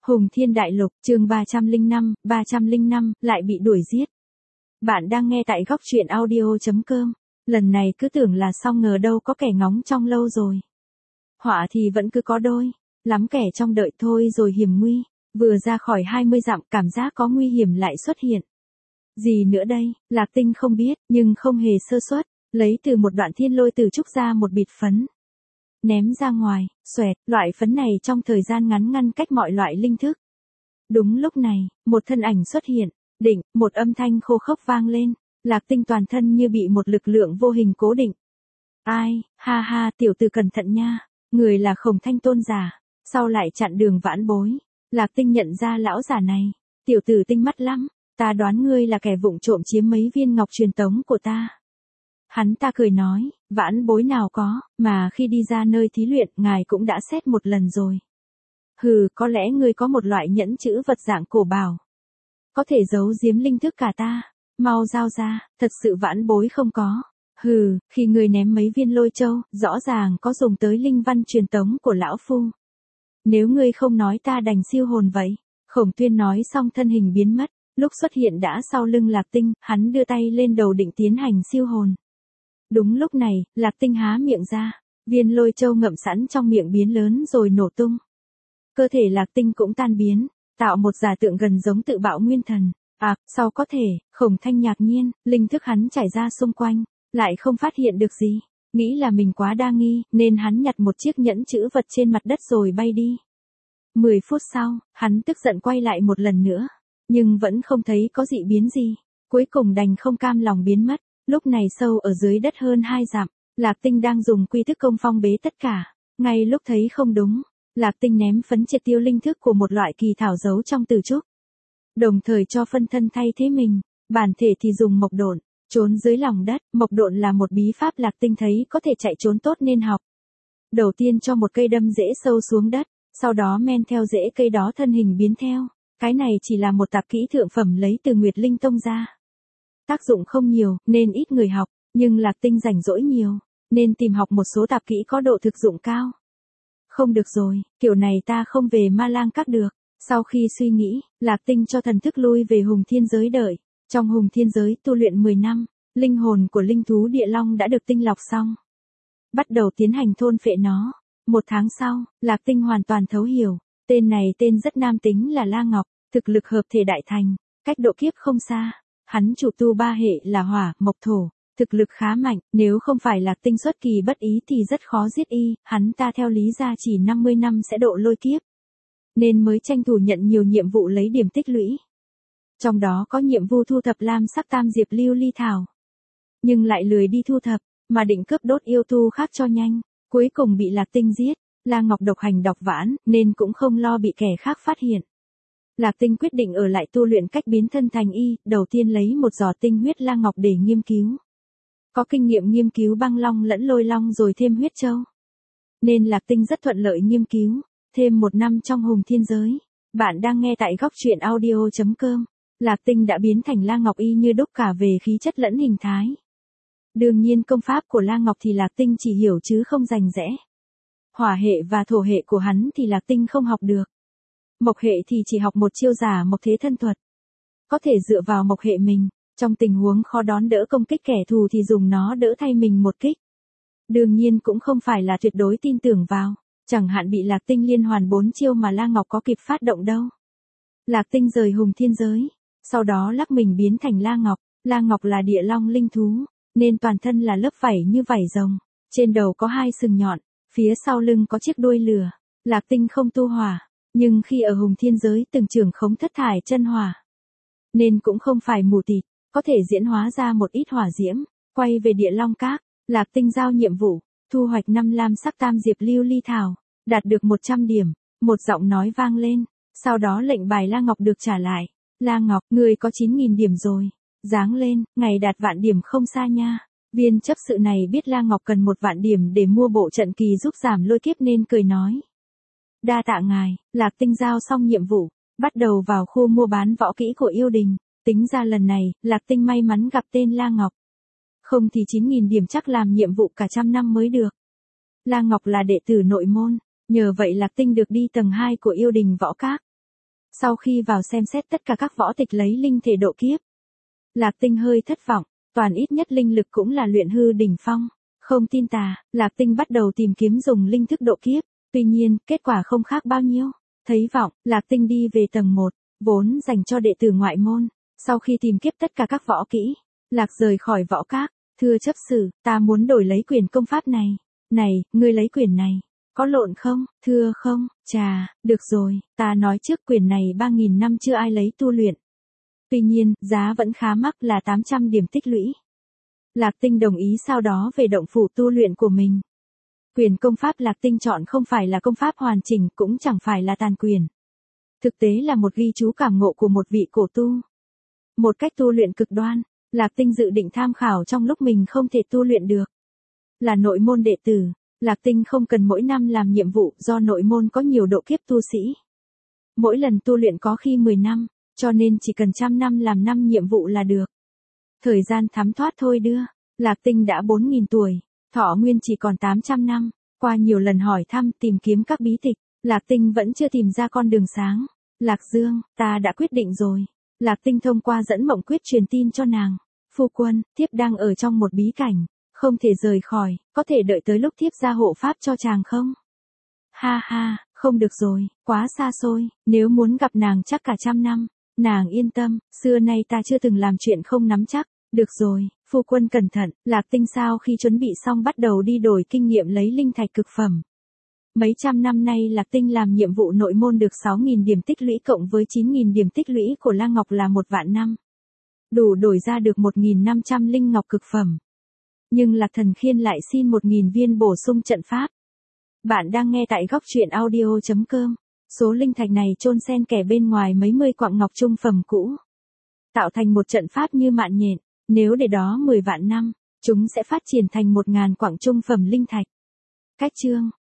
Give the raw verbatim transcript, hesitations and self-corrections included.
Hùng Thiên Đại Lục, chương ba trăm lẻ năm, ba trăm lẻ năm, lại bị đuổi giết. Bạn đang nghe tại góc truyện audio chấm com. Lần này cứ tưởng là xong ngờ đâu có kẻ ngóng trong lâu rồi. Họa thì vẫn cứ có đôi, lắm kẻ trong đợi thôi rồi hiểm nguy. Vừa ra khỏi hai mươi dặm cảm giác có nguy hiểm lại xuất hiện. Gì nữa đây, Lạc Tinh không biết, nhưng không hề sơ suất, lấy từ một đoạn thiên lôi tử trúc ra một bịt phấn. Ném ra ngoài, xoẹt, loại phấn này trong thời gian ngắn ngăn cách mọi loại linh thức. Đúng lúc này, một thân ảnh xuất hiện, định, một âm thanh khô khốc vang lên, Lạc Tinh toàn thân như bị một lực lượng vô hình cố định. Ai, ha ha, tiểu tử cẩn thận nha, người là Khổng Thanh tôn giả, sau lại chặn đường vãn bối. Lạc Tinh nhận ra lão giả này, tiểu tử tinh mắt lắm, ta đoán ngươi là kẻ vụng trộm chiếm mấy viên ngọc truyền tống của ta. Hắn ta cười nói, vãn bối nào có, mà khi đi ra nơi thí luyện ngài cũng đã xét một lần rồi. Hừ, có lẽ ngươi có một loại nhẫn chữ vật dạng cổ bảo. Có thể giấu giếm linh thức cả ta, mau giao ra, thật sự vãn bối không có. Hừ, khi ngươi ném mấy viên lôi châu, rõ ràng có dùng tới linh văn truyền tống của lão phu. Nếu ngươi không nói ta đành siêu hồn vậy. Khổng Tuyên nói xong thân hình biến mất, lúc xuất hiện đã sau lưng Lạc Tinh, hắn đưa tay lên đầu định tiến hành siêu hồn. Đúng lúc này, Lạc Tinh há miệng ra, viên lôi châu ngậm sẵn trong miệng biến lớn rồi nổ tung. Cơ thể Lạc Tinh cũng tan biến, tạo một giả tượng gần giống tự bạo nguyên thần. À, sao có thể, Khổng Thanh ngạc nhiên, linh thức hắn trải ra xung quanh, lại không phát hiện được gì. Nghĩ là mình quá đa nghi, nên hắn nhặt một chiếc nhẫn chữ vật trên mặt đất rồi bay đi. Mười phút sau, hắn tức giận quay lại một lần nữa, nhưng vẫn không thấy có dị biến gì. Cuối cùng đành không cam lòng biến mất. Lúc này sâu ở dưới đất hơn hai dặm, Lạc Tinh đang dùng quy thức công phong bế tất cả. Ngay lúc thấy không đúng, Lạc Tinh ném phấn triệt tiêu linh thức của một loại kỳ thảo giấu trong tử trúc. Đồng thời cho phân thân thay thế mình, bản thể thì dùng mộc độn, trốn dưới lòng đất. Mộc độn là một bí pháp Lạc Tinh thấy có thể chạy trốn tốt nên học. Đầu tiên cho một cây đâm rễ sâu xuống đất, sau đó men theo rễ cây đó thân hình biến theo. Cái này chỉ là một tạp kỹ thượng phẩm lấy từ Nguyệt Linh Tông ra. Tác dụng không nhiều, nên ít người học, nhưng Lạc Tinh rảnh rỗi nhiều, nên tìm học một số tạp kỹ có độ thực dụng cao. Không được rồi, kiểu này ta không về Ma Lang Các được. Sau khi suy nghĩ, Lạc Tinh cho thần thức lui về Hùng Thiên Giới đợi. Trong Hùng Thiên Giới tu luyện mười năm, linh hồn của linh thú địa long đã được tinh lọc xong. Bắt đầu tiến hành thôn phệ nó. Một tháng sau, Lạc Tinh hoàn toàn thấu hiểu, tên này tên rất nam tính là La Ngọc, thực lực hợp thể đại thành, cách độ kiếp không xa. Hắn chủ tu ba hệ là hỏa, mộc thổ, thực lực khá mạnh, nếu không phải Lạc Tinh xuất kỳ bất ý thì rất khó giết y, hắn ta theo lý ra chỉ năm mươi năm sẽ độ lôi kiếp. Nên mới tranh thủ nhận nhiều nhiệm vụ lấy điểm tích lũy. Trong đó có nhiệm vụ thu thập lam sắc tam diệp lưu ly thảo. Nhưng lại lười đi thu thập, mà định cướp đốt yêu tu khác cho nhanh, cuối cùng bị Lạc Tinh giết. La Ngọc độc hành độc vãn, nên cũng không lo bị kẻ khác phát hiện. Lạc Tinh quyết định ở lại tu luyện cách biến thân thành y, đầu tiên lấy một giò tinh huyết La Ngọc để nghiên cứu. Có kinh nghiệm nghiên cứu băng long lẫn lôi long rồi thêm huyết châu. Nên Lạc Tinh rất thuận lợi nghiên cứu, thêm một năm trong Hùng Thiên Giới. Bạn đang nghe tại góc truyện audio chấm com. Lạc Tinh đã biến thành La Ngọc y như đúc cả về khí chất lẫn hình thái. Đương nhiên công pháp của La Ngọc thì Lạc Tinh chỉ hiểu chứ không rành rẽ. Hỏa hệ và thổ hệ của hắn thì Lạc Tinh không học được. Mộc hệ thì chỉ học một chiêu giả mộc thế thân thuật. Có thể dựa vào mộc hệ mình, trong tình huống khó đón đỡ công kích kẻ thù thì dùng nó đỡ thay mình một kích. Đương nhiên cũng không phải là tuyệt đối tin tưởng vào, chẳng hạn bị Lạc Tinh liên hoàn bốn chiêu mà La Ngọc có kịp phát động đâu. Lạc Tinh rời Hùng Thiên Giới, sau đó lắc mình biến thành La Ngọc. La Ngọc là địa long linh thú, nên toàn thân là lớp vảy như vảy rồng, trên đầu có hai sừng nhọn, phía sau lưng có chiếc đuôi lửa. Lạc Tinh không tu hỏa, nhưng khi ở Hùng Thiên Giới từng trưởng khống thất thải chân hỏa, nên cũng không phải mù tịt, có thể diễn hóa ra một ít hỏa diễm. Quay về địa long các, Lạc Tinh giao nhiệm vụ, thu hoạch năm lam sắc tam diệp lưu ly thảo, đạt được một trăm điểm, một giọng nói vang lên, sau đó lệnh bài La Ngọc được trả lại. La Ngọc, người có chín nghìn điểm rồi, giáng lên, ngày đạt vạn điểm không xa nha. Viên chấp sự này biết La Ngọc cần một vạn điểm để mua bộ trận kỳ giúp giảm lôi kiếp nên cười nói. Đa tạ ngài. Lạc Tinh giao xong nhiệm vụ, bắt đầu vào khu mua bán võ kỹ của yêu đình. Tính ra lần này, Lạc Tinh may mắn gặp tên La Ngọc. Không thì chín nghìn điểm chắc làm nhiệm vụ cả trăm năm mới được. La Ngọc là đệ tử nội môn, nhờ vậy Lạc Tinh được đi tầng hai của yêu đình võ các. Sau khi vào xem xét tất cả các võ tịch lấy linh thể độ kiếp, Lạc Tinh hơi thất vọng, toàn ít nhất linh lực cũng là luyện hư đỉnh phong. Không tin tà, Lạc Tinh bắt đầu tìm kiếm dùng linh thức độ kiếp, tuy nhiên, kết quả không khác bao nhiêu. Thấy vọng, Lạc Tinh đi về tầng một, vốn dành cho đệ tử ngoại môn. Sau khi tìm kiếp tất cả các võ kỹ, Lạc rời khỏi võ các, thưa chấp sự, ta muốn đổi lấy quyền công pháp này. Này, ngươi lấy quyền này, có lộn không? Thưa không, chà, được rồi, ta nói trước quyền này ba nghìn năm chưa ai lấy tu luyện. Tuy nhiên, giá vẫn khá mắc là tám trăm điểm tích lũy. Lạc Tinh đồng ý sau đó về động phủ tu luyện của mình. Quyền công pháp Lạc Tinh chọn không phải là công pháp hoàn chỉnh, cũng chẳng phải là tàn quyền. Thực tế là một ghi chú cảm ngộ của một vị cổ tu. Một cách tu luyện cực đoan, Lạc Tinh dự định tham khảo trong lúc mình không thể tu luyện được. Là nội môn đệ tử, Lạc Tinh không cần mỗi năm làm nhiệm vụ do nội môn có nhiều độ kiếp tu sĩ. Mỗi lần tu luyện có khi mười năm, cho nên chỉ cần trăm năm làm năm nhiệm vụ là được. Thời gian thấm thoát thôi đưa, Lạc Tinh đã bốn nghìn tuổi, thọ nguyên chỉ còn tám trăm năm. Qua nhiều lần hỏi thăm tìm kiếm các bí tịch, Lạc Tinh vẫn chưa tìm ra con đường sáng. Lạc Dương, ta đã quyết định rồi. Lạc Tinh thông qua dẫn mộng quyết truyền tin cho nàng. Phu quân, thiếp đang ở trong một bí cảnh, không thể rời khỏi, có thể đợi tới lúc thiếp ra hộ pháp cho chàng không? Ha ha, không được rồi, quá xa xôi, nếu muốn gặp nàng chắc cả trăm năm. Nàng yên tâm, xưa nay ta chưa từng làm chuyện không nắm chắc. Được rồi, phu quân cẩn thận. Lạc Tinh sau khi chuẩn bị xong bắt đầu đi đổi kinh nghiệm lấy linh thạch cực phẩm. Mấy trăm năm nay Lạc Tinh làm nhiệm vụ nội môn được sáu nghìn điểm tích lũy cộng với chín nghìn điểm tích lũy của La Ngọc là một vạn năm. Đủ đổi ra được một nghìn năm trăm linh ngọc cực phẩm. Nhưng Lạc Thần Khiên lại xin một nghìn viên bổ sung trận pháp. Bạn đang nghe tại góc truyện audio chấm com. Số linh thạch này chôn xen kẽ bên ngoài mấy mươi quặng ngọc trung phẩm cũ, tạo thành một trận pháp như mạn nhện. Nếu để đó mười vạn năm, chúng sẽ phát triển thành một ngàn quặng trung phẩm linh thạch. Cách chương